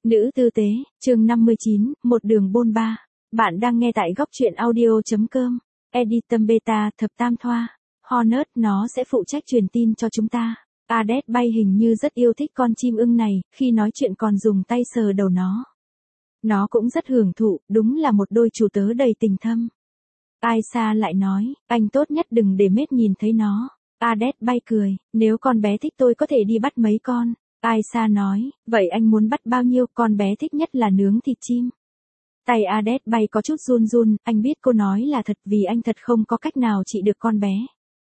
Nữ tư tế, chương 59, một đường bôn ba. Bạn đang nghe tại góc truyện audio.com. Editum Beta thập tam thoa. Hornet nó sẽ phụ trách truyền tin cho chúng ta. Ades bay hình như rất yêu thích con chim ưng này, khi nói chuyện còn dùng tay sờ đầu nó. Nó cũng rất hưởng thụ, đúng là một đôi chủ tớ đầy tình thâm. Aisa lại nói, anh tốt nhất đừng để Mết nhìn thấy nó. Ades bay cười, nếu con bé thích tôi có thể đi bắt mấy con. Aisa nói, vậy anh muốn bắt bao nhiêu? Con bé thích nhất là nướng thịt chim. Tay Ades bay có chút run run, anh biết cô nói là thật vì anh thật không có cách nào trị được con bé.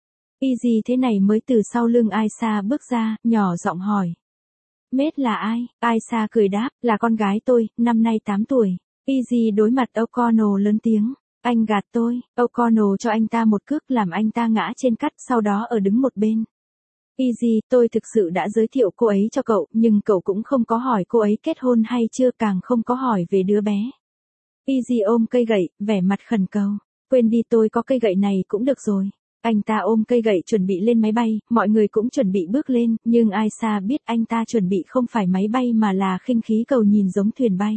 Easy thế này mới từ sau lưng Aisa bước ra, nhỏ giọng hỏi. Mết là ai? Aisa cười đáp, là con gái tôi, năm nay 8 tuổi. Easy đối mặt O'Connell lớn tiếng. Anh gạt tôi. O'Connell cho anh ta một cước làm anh ta ngã trên cát, sau đó ở đứng một bên. Easy, tôi thực sự đã giới thiệu cô ấy cho cậu, nhưng cậu cũng không có hỏi cô ấy kết hôn hay chưa, càng không có hỏi về đứa bé. Easy ôm cây gậy, vẻ mặt khẩn cầu. Quên đi, tôi có cây gậy này cũng được rồi. Anh ta ôm cây gậy chuẩn bị lên máy bay, mọi người cũng chuẩn bị bước lên, nhưng Aisa biết anh ta chuẩn bị không phải máy bay mà là khinh khí cầu nhìn giống thuyền bay.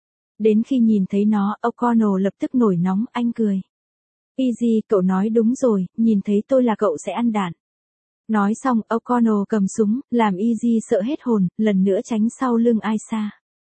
Đến khi nhìn thấy nó, O'Connell lập tức nổi nóng, anh cười. Easy, cậu nói đúng rồi, nhìn thấy tôi là cậu sẽ ăn đạn. Nói xong, O'Connell cầm súng, làm Easy sợ hết hồn, lần nữa tránh sau lưng Aisa.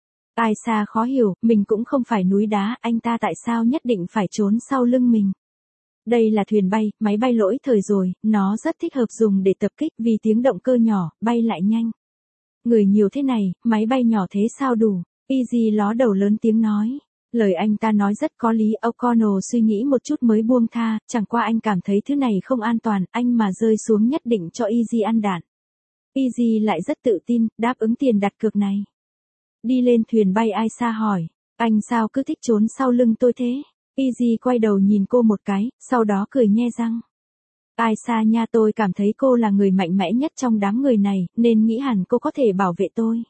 Aisa khó hiểu, mình cũng không phải núi đá, anh ta tại sao nhất định phải trốn sau lưng mình. Đây là thuyền bay, máy bay lỗi thời rồi, nó rất thích hợp dùng để tập kích vì tiếng động cơ nhỏ, bay lại nhanh. Người nhiều thế này, máy bay nhỏ thế sao đủ? Easy ló đầu lớn tiếng nói. Lời anh ta nói rất có lý, O'Connell suy nghĩ một chút mới buông tha, chẳng qua anh cảm thấy thứ này không an toàn, anh mà rơi xuống nhất định cho Easy ăn đạn. Easy lại rất tự tin, đáp ứng tiền đặt cược này. Đi lên thuyền bay, Aisa hỏi, anh sao cứ thích trốn sau lưng tôi thế? Easy quay đầu nhìn cô một cái, sau đó cười nhe răng. Aisa nha, tôi cảm thấy cô là người mạnh mẽ nhất trong đám người này, nên nghĩ hẳn cô có thể bảo vệ tôi.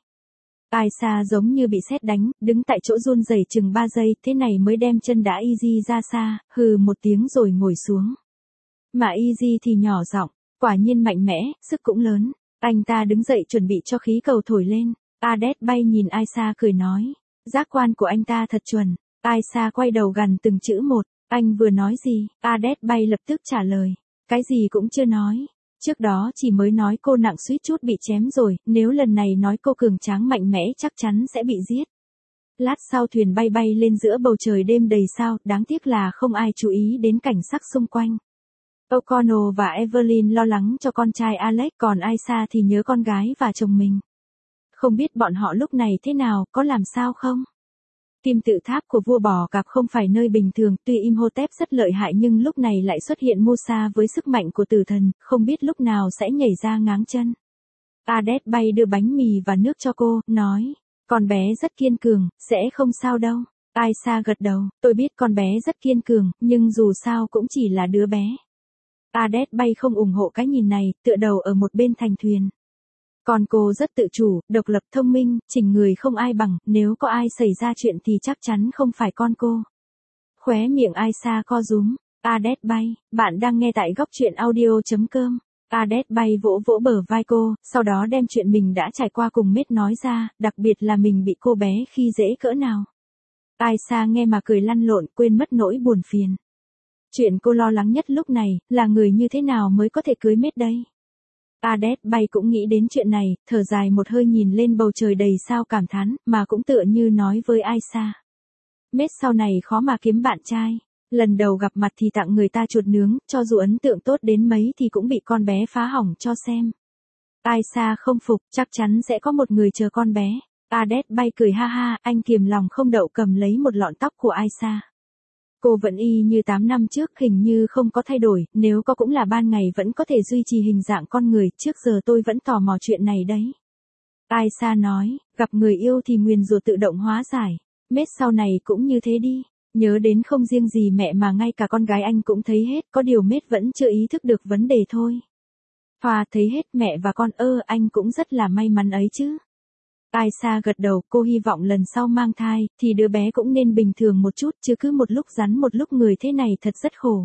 Aisa giống như bị sét đánh, đứng tại chỗ run rẩy chừng 3 giây, thế này mới đem chân đá Easy ra xa, hừ một tiếng rồi ngồi xuống. Mà Easy thì nhỏ giọng, quả nhiên mạnh mẽ, sức cũng lớn. Anh ta đứng dậy chuẩn bị cho khí cầu thổi lên. Ades bay nhìn Aisa cười nói, giác quan của anh ta thật chuẩn. Aisa quay đầu gằn từng chữ một, anh vừa nói gì? Ades bay lập tức trả lời, cái gì cũng chưa nói. Trước đó chỉ mới nói cô nặng suýt chút bị chém rồi, nếu lần này nói cô cường tráng mạnh mẽ chắc chắn sẽ bị giết. Lát sau thuyền bay bay lên giữa bầu trời đêm đầy sao, đáng tiếc là không ai chú ý đến cảnh sắc xung quanh. O'Connell và Evelyn lo lắng cho con trai Alex, còn Aisa thì nhớ con gái và chồng mình. Không biết bọn họ lúc này thế nào, có làm sao không? Kim tự tháp của vua bò cạp không phải nơi bình thường, tuy Imhotep rất lợi hại nhưng lúc này lại xuất hiện Musa với sức mạnh của tử thần, không biết lúc nào sẽ nhảy ra ngáng chân. Ades bay đưa bánh mì và nước cho cô, nói, con bé rất kiên cường, sẽ không sao đâu. Aisa gật đầu, tôi biết con bé rất kiên cường, nhưng dù sao cũng chỉ là đứa bé. Ades bay không ủng hộ cái nhìn này, tựa đầu ở một bên thành thuyền. Còn cô rất tự chủ, độc lập, thông minh, chỉnh người không ai bằng, nếu có ai xảy ra chuyện thì chắc chắn không phải con cô. Khóe miệng Aisa co rúm. Ades bay, bạn đang nghe tại góc truyện audio.com. Ades bay vỗ vỗ bờ vai cô, sau đó đem chuyện mình đã trải qua cùng Mết nói ra, đặc biệt là mình bị cô bé khi dễ cỡ nào. Aisa nghe mà cười lăn lộn, quên mất nỗi buồn phiền. Chuyện cô lo lắng nhất lúc này, là người như thế nào mới có thể cưới Mết đây. Ades bay cũng nghĩ đến chuyện này, thở dài một hơi nhìn lên bầu trời đầy sao cảm thán, mà cũng tựa như nói với Aisa. Mết sau này khó mà kiếm bạn trai. Lần đầu gặp mặt thì tặng người ta chuột nướng, cho dù ấn tượng tốt đến mấy thì cũng bị con bé phá hỏng cho xem. Aisa không phục, chắc chắn sẽ có một người chờ con bé. Ades bay cười ha ha, anh kiềm lòng không đậu cầm lấy một lọn tóc của Aisa. Cô vẫn y như 8 năm trước, hình như không có thay đổi, nếu có cũng là ban ngày vẫn có thể duy trì hình dạng con người, trước giờ tôi vẫn tò mò chuyện này đấy. Aisa nói, gặp người yêu thì nguyền rủa tự động hóa giải. Mết sau này cũng như thế đi. Nhớ đến không riêng gì mẹ mà ngay cả con gái anh cũng thấy hết, có điều Mết vẫn chưa ý thức được vấn đề thôi. Hòa thấy hết mẹ và con, anh cũng rất là may mắn ấy chứ. Aisa gật đầu, cô hy vọng lần sau mang thai, thì đứa bé cũng nên bình thường một chút, chứ cứ một lúc rắn một lúc người thế này thật rất khổ.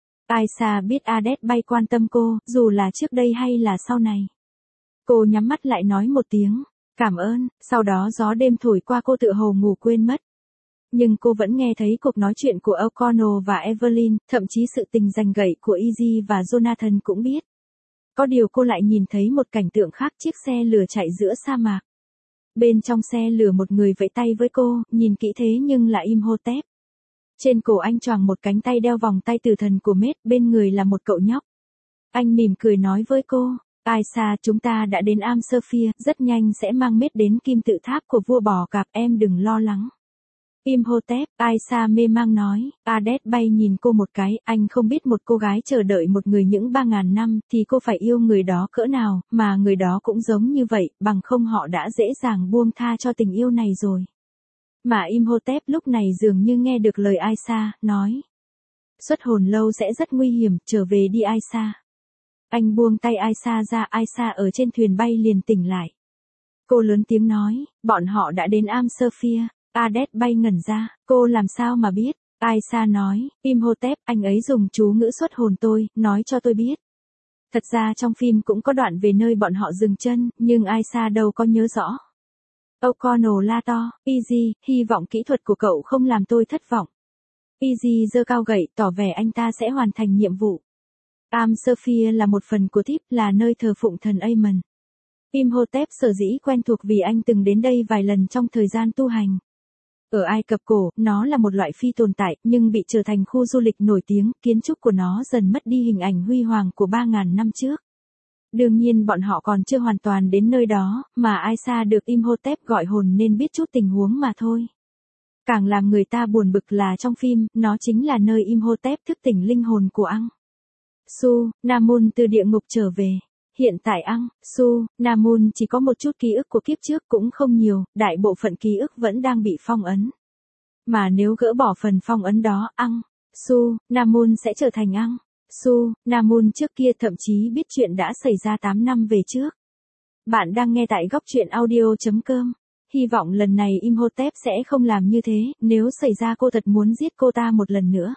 Aisa biết Ades bay quan tâm cô, dù là trước đây hay là sau này. Cô nhắm mắt lại nói một tiếng, Cảm ơn, sau đó gió đêm thổi qua cô tựa hồ ngủ quên mất. Nhưng cô vẫn nghe thấy cuộc nói chuyện của O'Connell và Evelyn, thậm chí sự tình giành gậy của Izzy và Jonathan cũng biết. Có điều cô lại nhìn thấy một cảnh tượng khác, chiếc xe lửa chạy giữa sa mạc. Bên trong xe lửa một người vẫy tay với cô, nhìn kỹ thế nhưng là Imhotep. Trên cổ anh choàng một cánh tay đeo vòng tay tử thần của Met, bên người là một cậu nhóc. Anh mỉm cười nói với cô, Aisha, chúng ta đã đến Am Sophia, rất nhanh sẽ mang Met đến kim tự tháp của vua bò cạp, em đừng lo lắng. Imhotep, Aisha mê mang nói, Adet bay nhìn cô một cái, anh không biết một cô gái chờ đợi một người những 3.000 năm thì cô phải yêu người đó cỡ nào, mà người đó cũng giống như vậy, bằng không họ đã dễ dàng buông tha cho tình yêu này rồi. Mà Imhotep lúc này dường như nghe được lời Aisha, nói. Xuất hồn lâu sẽ rất nguy hiểm, trở về đi Aisha. Anh buông tay Aisha ra, Aisha ở trên thuyền bay liền tỉnh lại. Cô lớn tiếng nói, bọn họ đã đến Am Sophia. Adet bay ngẩn ra, cô làm sao mà biết? Aisha nói, Imhotep, anh ấy dùng chú ngữ xuất hồn tôi, nói cho tôi biết. Thật ra trong phim cũng có đoạn về nơi bọn họ dừng chân, nhưng Aisha đâu có nhớ rõ. O'Connell la to, Izzy, hy vọng kỹ thuật của cậu không làm tôi thất vọng. Izzy giơ cao gậy, tỏ vẻ anh ta sẽ hoàn thành nhiệm vụ. Am Sophia là một phần của Thíp, là nơi thờ phụng thần Amen. Imhotep sở dĩ quen thuộc vì anh từng đến đây vài lần trong thời gian tu hành. Ở Ai Cập cổ, nó là một loại phi tồn tại, nhưng bị trở thành khu du lịch nổi tiếng, kiến trúc của nó dần mất đi hình ảnh huy hoàng của 3.000 năm trước. Đương nhiên bọn họ còn chưa hoàn toàn đến nơi đó, mà Aisha được Imhotep gọi hồn nên biết chút tình huống mà thôi. Càng làm người ta buồn bực là trong phim, nó chính là nơi Imhotep thức tỉnh linh hồn của Ang Su, Namun từ địa ngục trở về. Hiện tại Ang Su, Namun chỉ có một chút ký ức của kiếp trước, cũng không nhiều, đại bộ phận ký ức vẫn đang bị phong ấn. Mà nếu gỡ bỏ phần phong ấn đó, Ang Su, Namun sẽ trở thành Ang Su, Namun trước kia, thậm chí biết chuyện đã xảy ra 8 năm về trước. Bạn đang nghe tại góc truyện audio.com. Hy vọng lần này Imhotep sẽ không làm như thế, nếu xảy ra cô thật muốn giết cô ta một lần nữa.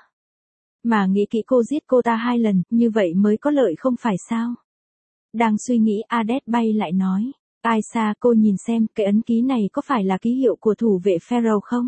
Mà nghĩ kỹ cô giết cô ta 2 lần, như vậy mới có lợi không phải sao? Đang suy nghĩ, Adet bay lại nói. Aisha, cô nhìn xem, cái ấn ký này có phải là ký hiệu của thủ vệ Pharaoh không?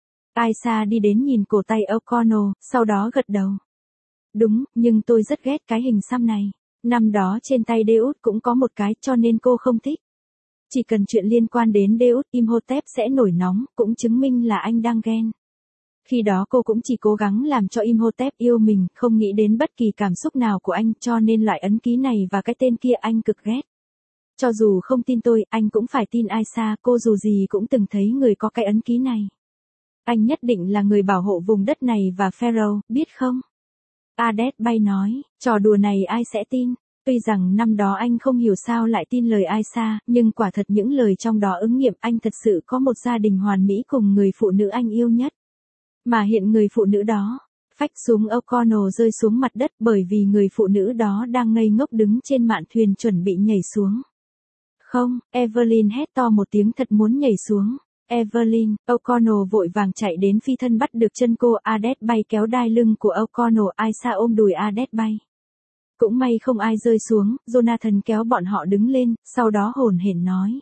Aisha đi đến nhìn cổ tay O'Connell, sau đó gật đầu. Đúng, nhưng tôi rất ghét cái hình xăm này. Năm đó trên tay Deus cũng có một cái, cho nên cô không thích. Chỉ cần chuyện liên quan đến Deus, Imhotep sẽ nổi nóng, cũng chứng minh là anh đang ghen. Khi đó cô cũng chỉ cố gắng làm cho Imhotep yêu mình, không nghĩ đến bất kỳ cảm xúc nào của anh, cho nên loại ấn ký này và cái tên kia anh cực ghét. Cho dù không tin tôi, anh cũng phải tin Aisha, cô dù gì cũng từng thấy người có cái ấn ký này. Anh nhất định là người bảo hộ vùng đất này và Pharaoh, biết không? Adet bay nói, trò đùa này ai sẽ tin? Tuy rằng năm đó anh không hiểu sao lại tin lời Aisha, nhưng quả thật những lời trong đó ứng nghiệm, anh thật sự có một gia đình hoàn mỹ cùng người phụ nữ anh yêu nhất. Mà hiện người phụ nữ đó, phách súng O'Connell rơi xuống mặt đất bởi vì người phụ nữ đó đang ngây ngốc đứng trên mạn thuyền chuẩn bị nhảy xuống. Không, Evelyn hét to một tiếng, thật muốn nhảy xuống. Evelyn, O'Connell vội vàng chạy đến phi thân bắt được chân cô. Adet bay kéo đai lưng của O'Connell, Aisha ôm đùi Adet bay. Cũng may không ai rơi xuống, Jonathan kéo bọn họ đứng lên, sau đó hổn hển nói.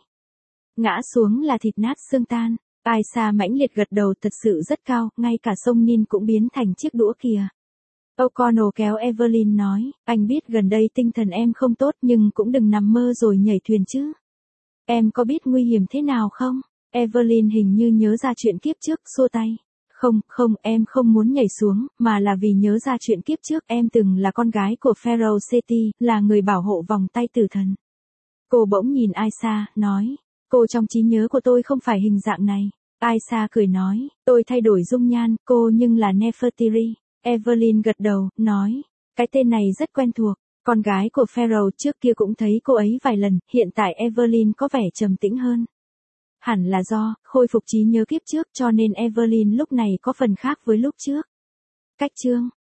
Ngã xuống là thịt nát xương tan. Aisha mãnh liệt gật đầu, thật sự rất cao, ngay cả sông Nin cũng biến thành chiếc đũa kìa. O'Connell kéo Evelyn nói, anh biết gần đây tinh thần em không tốt nhưng cũng đừng nằm mơ rồi nhảy thuyền chứ. Em có biết nguy hiểm thế nào không? Evelyn hình như nhớ ra chuyện kiếp trước, xua tay. Không, em không muốn nhảy xuống, mà là vì nhớ ra chuyện kiếp trước, em từng là con gái của Pharaoh Seti, là người bảo hộ vòng tay tử thần. Cô bỗng nhìn Aisha, nói, cô trong trí nhớ của tôi không phải hình dạng này. Aisha cười nói, tôi thay đổi dung nhan, cô nhưng là Nefertiri. Evelyn gật đầu, nói, cái tên này rất quen thuộc, con gái của Pharaoh trước kia cũng thấy cô ấy vài lần, hiện tại Evelyn có vẻ trầm tĩnh hơn. Hẳn là do khôi phục trí nhớ kiếp trước cho nên Evelyn lúc này có phần khác với lúc trước. Cách chương